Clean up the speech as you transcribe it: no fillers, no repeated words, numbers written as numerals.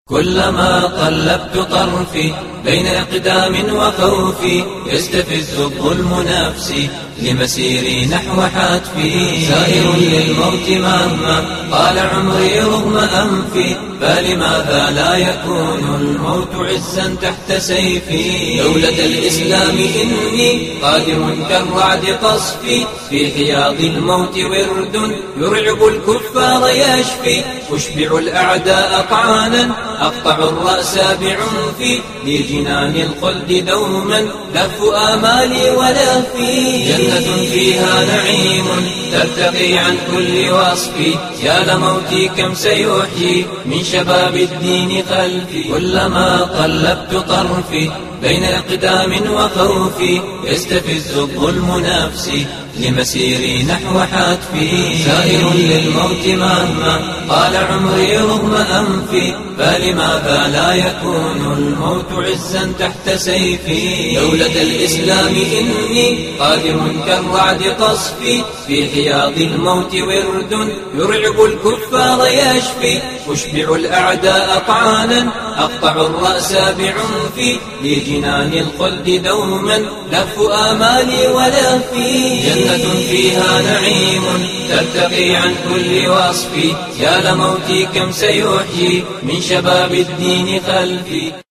كلما قلبت طرفي بين إقدام وخوفي يستفز الظلم نفسي لمسيري نحو حتفي سائر للموت مهما طال عمري رغم أنفي فلماذا لا يكون الموت عزا تحت سيفي دولة الإسلام إني قادر كالرعد قصفي في حياض الموت ورد يرعب الكفار يشفي أشبع الأعداء طعانا أقطع الرأس بعنفي لجنان الخلد دوما لف آمالي ولهفي جنة فيها نعيم ترتقي عن كل وصف يا لموتي كم سيحيي من شباب الدين خلفي كلما قلبت طرفي بين إقدام وخوفي يستفز الظلم نفسي لمسيري نحو حتفي سائر للموت مهما طال عمري رغم أنفي فلماذا لا يكون الموت عزا تحت سيفي دولة الإسلام إني قادر كالرعد قصفي في حياض الموت ورد يرعب الكفار يشفي أشبع الأعداء طعانا أقطع الرأس بعنفي لجنان الخلد دوما لف آمالي ولهفي جنة فيها نعيم ترتقي عن كل وصف يا لموتي كم سيحيي من شباب الدين خلفي